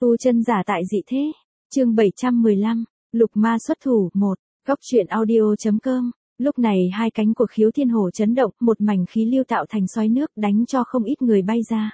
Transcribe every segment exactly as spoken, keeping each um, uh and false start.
Tu chân giả tại dị thế. Chương bảy trăm mười lăm, Lục Ma xuất thủ. Một. Góc truyện audio.com. Lúc này hai cánh của Khiếu Thiên Hổ chấn động, một mảnh khí lưu tạo thành xoáy nước đánh cho không ít người bay ra.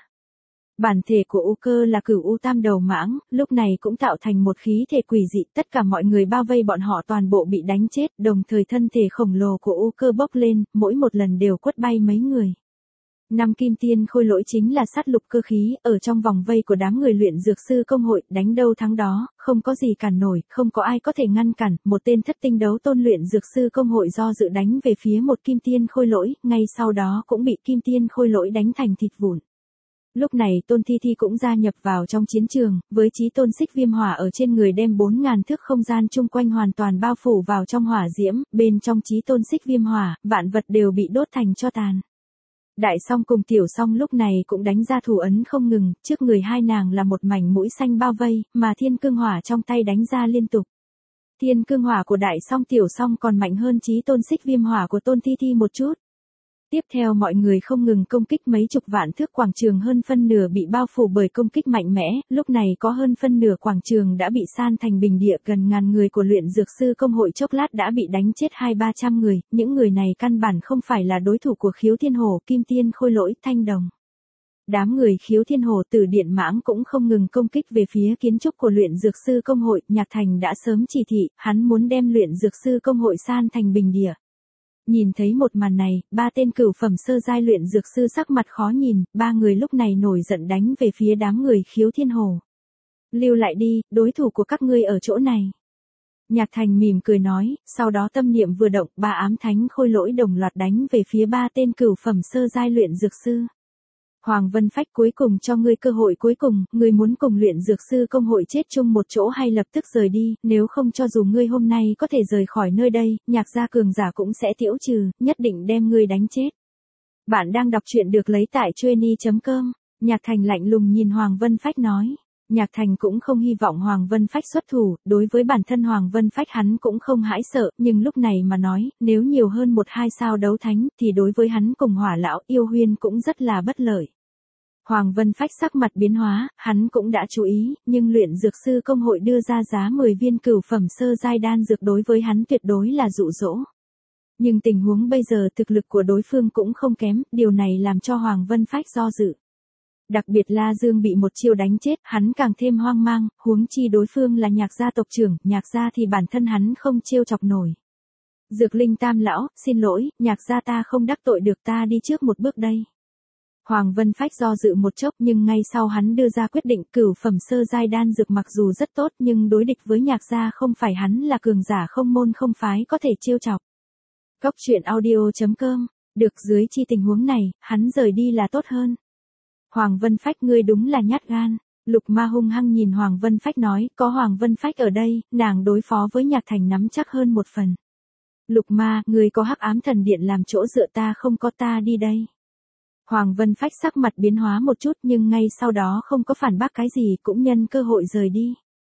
Bản thể của U Cơ là Cửu U Tam Đầu Mãng, lúc này cũng tạo thành một khí thể quỷ dị, tất cả mọi người bao vây bọn họ toàn bộ bị đánh chết, đồng thời thân thể khổng lồ của U Cơ bốc lên, mỗi một lần đều quất bay mấy người. Năm kim tiên khôi lỗi chính là sát lục cơ khí, ở trong vòng vây của đám người luyện dược sư công hội, đánh đâu thắng đó, không có gì cản nổi, không có ai có thể ngăn cản. Một tên thất tinh đấu tôn luyện dược sư công hội do dự đánh về phía một kim tiên khôi lỗi, ngay sau đó cũng bị kim tiên khôi lỗi đánh thành thịt vụn. Lúc này Tôn Thi Thi cũng gia nhập vào trong chiến trường, với chí tôn xích viêm hỏa ở trên người đem bốn ngàn thước không gian chung quanh hoàn toàn bao phủ vào trong hỏa diễm, bên trong chí tôn xích viêm hỏa, vạn vật đều bị đốt thành tro tàn. Đại Song cùng Tiểu Song lúc này cũng đánh ra thủ ấn không ngừng, trước người hai nàng là một mảnh mũi xanh bao vây, mà thiên cương hỏa trong tay đánh ra liên tục. Thiên cương hỏa của Đại Song Tiểu Song còn mạnh hơn chí tôn xích viêm hỏa của Tôn Thi Thi một chút. Tiếp theo mọi người không ngừng công kích mấy chục vạn thước quảng trường, hơn phân nửa bị bao phủ bởi công kích mạnh mẽ, lúc này có hơn phân nửa quảng trường đã bị san thành bình địa, gần ngàn người của luyện dược sư công hội chốc lát đã bị đánh chết hai ba trăm người, những người này căn bản không phải là đối thủ của Khiếu Thiên Hổ, Kim Tiên khôi lỗi, Thanh Đồng. Đám người Khiếu Thiên Hổ, Tử Điện Mãng cũng không ngừng công kích về phía kiến trúc của luyện dược sư công hội, Nhạc Thành đã sớm chỉ thị, hắn muốn đem luyện dược sư công hội san thành bình địa. Nhìn thấy một màn này, ba tên cửu phẩm sơ giai luyện dược sư sắc mặt khó nhìn, ba người lúc này nổi giận đánh về phía đám người Khiếu Thiên Hổ. Lưu lại đi, đối thủ của các ngươi ở chỗ này. Nhạc Thành mỉm cười nói, sau đó tâm niệm vừa động, ba ám thánh khôi lỗi đồng loạt đánh về phía ba tên cửu phẩm sơ giai luyện dược sư. Hoàng Vân Phách, cuối cùng cho ngươi cơ hội cuối cùng, ngươi muốn cùng luyện dược sư công hội chết chung một chỗ hay lập tức rời đi, nếu không cho dù ngươi hôm nay có thể rời khỏi nơi đây, Nhạc gia cường giả cũng sẽ tiễu trừ, nhất định đem ngươi đánh chết. Bạn đang đọc truyện được lấy tại trueni chấm com. Nhạc Thành lạnh lùng nhìn Hoàng Vân Phách nói. Nhạc Thành cũng không hy vọng Hoàng Vân Phách xuất thủ, đối với bản thân Hoàng Vân Phách hắn cũng không hãi sợ, nhưng lúc này mà nói, nếu nhiều hơn một hai sao đấu thánh, thì đối với hắn cùng Hỏa lão Yêu Huyên cũng rất là bất lợi. Hoàng Vân Phách sắc mặt biến hóa, hắn cũng đã chú ý, nhưng luyện dược sư công hội đưa ra giá mười viên cửu phẩm sơ giai đan dược đối với hắn tuyệt đối là dụ dỗ. Nhưng tình huống bây giờ thực lực của đối phương cũng không kém, điều này làm cho Hoàng Vân Phách do dự. Đặc biệt La Dương bị một chiêu đánh chết, hắn càng thêm hoang mang, huống chi đối phương là Nhạc gia tộc trưởng, Nhạc gia thì bản thân hắn không trêu chọc nổi. Dược Linh Tam lão, xin lỗi, Nhạc gia ta không đắc tội được, ta đi trước một bước đây. Hoàng Vân Phách do dự một chốc, nhưng ngay sau hắn đưa ra quyết định, cửu phẩm sơ giai đan dược mặc dù rất tốt nhưng đối địch với Nhạc gia không phải hắn là cường giả không môn không phái có thể trêu chọc. Góc truyện audio.com. Được, dưới chi tình huống này, hắn rời đi là tốt hơn. Hoàng Vân Phách, ngươi đúng là nhát gan. Lục Ma hung hăng nhìn Hoàng Vân Phách nói, có Hoàng Vân Phách ở đây, nàng đối phó với Nhạc Thành nắm chắc hơn một phần. Lục Ma, ngươi có Hắc Ám Thần Điện làm chỗ dựa, ta không có, ta đi đây. Hoàng Vân Phách sắc mặt biến hóa một chút, nhưng ngay sau đó không có phản bác cái gì, cũng nhân cơ hội rời đi.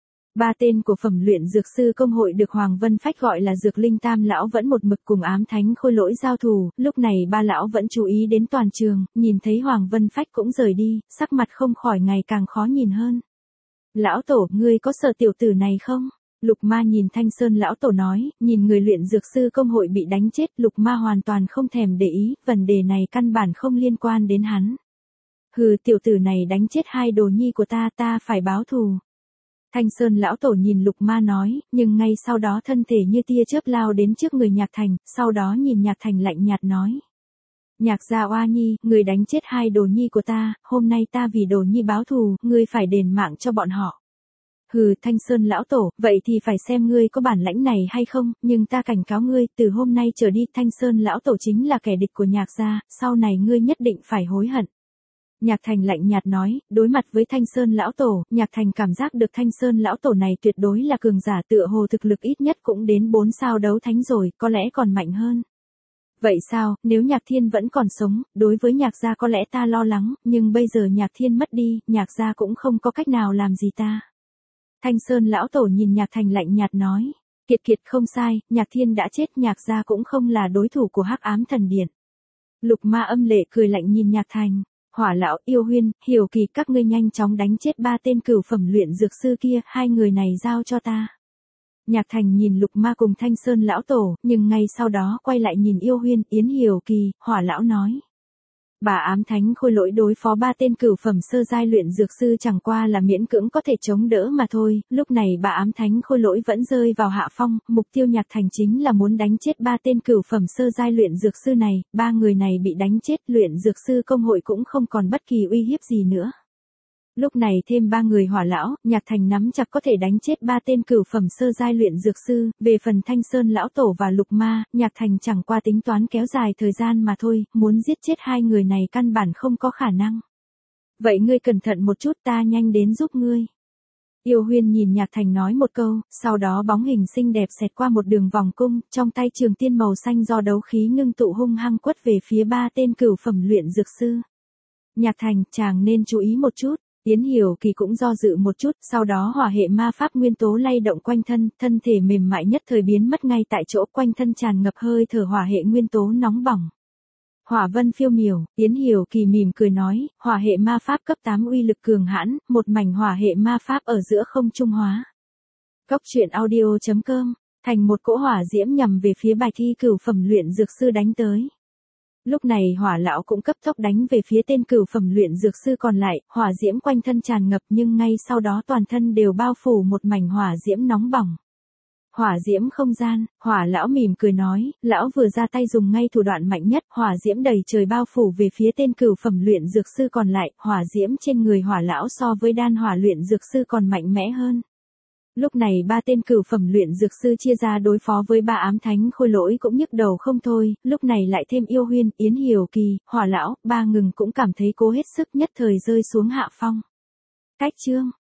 Ba tên của phẩm luyện dược sư công hội được Hoàng Vân Phách gọi là Dược Linh Tam lão vẫn một mực cùng ám thánh khôi lỗi giao thủ, lúc này ba lão vẫn chú ý đến toàn trường, nhìn thấy Hoàng Vân Phách cũng rời đi, sắc mặt không khỏi ngày càng khó nhìn hơn. Lão tổ, ngươi có sợ tiểu tử này không? Lục Ma nhìn Thanh Sơn lão tổ nói, nhìn người luyện dược sư công hội bị đánh chết, Lục Ma hoàn toàn không thèm để ý, vấn đề này căn bản không liên quan đến hắn. Hừ, tiểu tử này đánh chết hai đồ nhi của ta, ta phải báo thù. Thanh Sơn lão tổ nhìn Lục Ma nói, nhưng ngay sau đó thân thể như tia chớp lao đến trước người Nhạc Thành, sau đó nhìn Nhạc Thành lạnh nhạt nói. Nhạc gia oa nhi, người đánh chết hai đồ nhi của ta, hôm nay ta vì đồ nhi báo thù, ngươi phải đền mạng cho bọn họ. Hừ, Thanh Sơn lão tổ, vậy thì phải xem ngươi có bản lãnh này hay không, nhưng ta cảnh cáo ngươi, từ hôm nay trở đi, Thanh Sơn lão tổ chính là kẻ địch của Nhạc gia, sau này ngươi nhất định phải hối hận. Nhạc Thành lạnh nhạt nói, đối mặt với Thanh Sơn lão tổ, Nhạc Thành cảm giác được Thanh Sơn lão tổ này tuyệt đối là cường giả, tựa hồ thực lực ít nhất cũng đến bốn sao đấu thánh rồi, có lẽ còn mạnh hơn. Vậy sao, nếu Nhạc Thiên vẫn còn sống, đối với Nhạc gia có lẽ ta lo lắng, nhưng bây giờ Nhạc Thiên mất đi, Nhạc gia cũng không có cách nào làm gì ta. Thanh Sơn lão tổ nhìn Nhạc Thành lạnh nhạt nói, kiệt kiệt không sai, Nhạc Thiên đã chết, Nhạc gia cũng không là đối thủ của Hắc Ám Thần Điện. Lục Ma âm lệ cười lạnh nhìn Nhạc Thành. Hỏa lão, Yêu Huyên, Hiểu Kỳ, các ngươi nhanh chóng đánh chết ba tên cửu phẩm luyện dược sư kia, hai người này giao cho ta. Nhạc Thành nhìn Lục Ma cùng Thanh Sơn lão tổ, nhưng ngay sau đó quay lại nhìn Yêu Huyên, Yến Hiểu Kỳ, Hỏa lão nói. Bà ám thánh khôi lỗi đối phó ba tên cửu phẩm sơ giai luyện dược sư chẳng qua là miễn cưỡng có thể chống đỡ mà thôi, lúc này bà ám thánh khôi lỗi vẫn rơi vào hạ phong, mục tiêu Nhạc Thành chính là muốn đánh chết ba tên cửu phẩm sơ giai luyện dược sư này, ba người này bị đánh chết, luyện dược sư công hội cũng không còn bất kỳ uy hiếp gì nữa. Lúc này thêm ba người Hỏa lão, Nhạc Thành nắm chặt có thể đánh chết ba tên cửu phẩm sơ giai luyện dược sư, về phần Thanh Sơn lão tổ và Lục Ma, Nhạc Thành chẳng qua tính toán kéo dài thời gian mà thôi, muốn giết chết hai người này căn bản không có khả năng. Vậy ngươi cẩn thận một chút, ta nhanh đến giúp ngươi. Yêu Huyên nhìn Nhạc Thành nói một câu, sau đó bóng hình xinh đẹp xẹt qua một đường vòng cung, trong tay trường tiên màu xanh do đấu khí ngưng tụ hung hăng quất về phía ba tên cửu phẩm luyện dược sư. Nhạc Thành, chàng nên chú ý một chút. Yến Hiểu Kỳ cũng do dự một chút, sau đó hỏa hệ ma pháp nguyên tố lay động quanh thân, thân thể mềm mại nhất thời biến mất ngay tại chỗ, quanh thân tràn ngập hơi thở hỏa hệ nguyên tố nóng bỏng. Hỏa vân phiêu miểu, Yến Hiểu Kỳ mỉm cười nói, hỏa hệ ma pháp cấp tám uy lực cường hãn, một mảnh hỏa hệ ma pháp ở giữa không trung hóa. Cốc truyện audio chấm com, thành một cỗ hỏa diễm nhằm về phía bài thi cửu phẩm luyện dược sư đánh tới. Lúc này Hỏa lão cũng cấp tốc đánh về phía tên cửu phẩm luyện dược sư còn lại, hỏa diễm quanh thân tràn ngập nhưng ngay sau đó toàn thân đều bao phủ một mảnh hỏa diễm nóng bỏng. Hỏa diễm không gian, Hỏa lão mỉm cười nói, lão vừa ra tay dùng ngay thủ đoạn mạnh nhất, hỏa diễm đầy trời bao phủ về phía tên cửu phẩm luyện dược sư còn lại, hỏa diễm trên người Hỏa lão so với đan hỏa luyện dược sư còn mạnh mẽ hơn. Lúc này ba tên cửu phẩm luyện dược sư chia ra đối phó với ba ám thánh khôi lỗi cũng nhức đầu không thôi, lúc này lại thêm Yêu Huyên, Yến Hiểu Kỳ, Hỏa lão, ba ngừng cũng cảm thấy cố hết sức nhất thời rơi xuống hạ phong. Cách chương